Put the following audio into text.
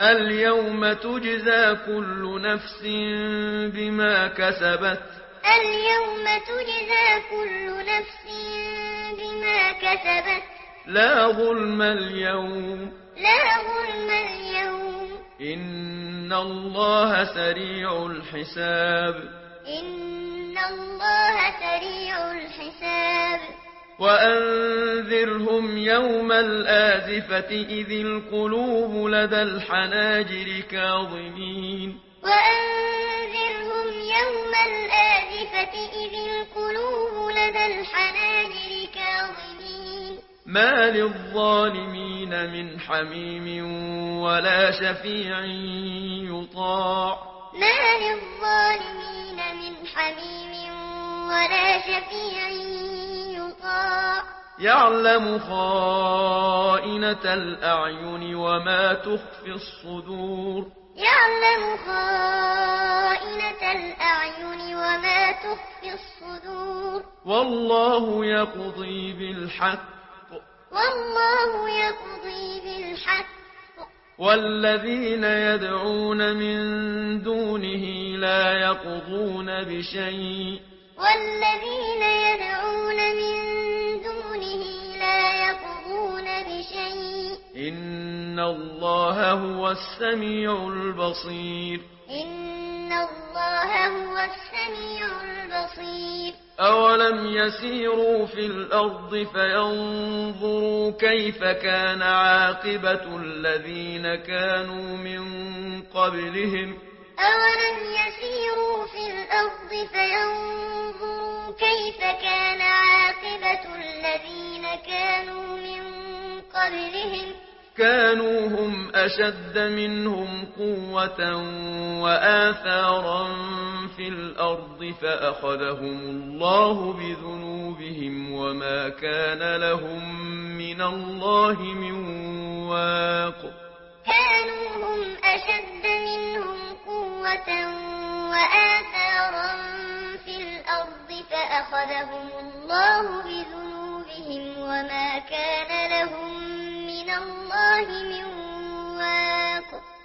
اليوم تجزى كل نفس بما كسبت اليوم تجزى كل نفس بما كسبت لا ظلم اليوم لا ظلم اليوم إن الله سريع الحساب إن الله سريع الحساب وأنذرهم يوم الآزفة إذ القلوب لدى الحناجر كاظمين وأنذرهم يوم الآزفة إذ القلوب لدى الحناجر كاظمين ما للظالمين من حميم ولا شفيع يطاع ما للظالمين من حميم ولا شفيع يطاع يعلم خائنة الأعين وما تخفي الصدور يعلم خائنة الأعين وما تخفي الصدور والله يقضي بالحق والله يقضي بالحق والذين يدعون من دونه لا يقضون بشيء والذين يدعون من دونه لا يقضون بشيء إن الله هو السميع البصير إن الله هو السميع البصير أولم يسيروا في الأرض فينظروا كيف كان عاقبة الذين كانوا من قبلهم أولم يسيروا في الأرض فينظروا كيف كان عاقبة الذين كانوا من قبلهم كانوا هم أشد منهم قوة وآثارا في الأرض فأخذهم الله بذنوبهم وما كان لهم من الله من واق كانوا هم أشد منهم قوة وآثارا في الأرض فأخذهم الله بذنوبهم وما كان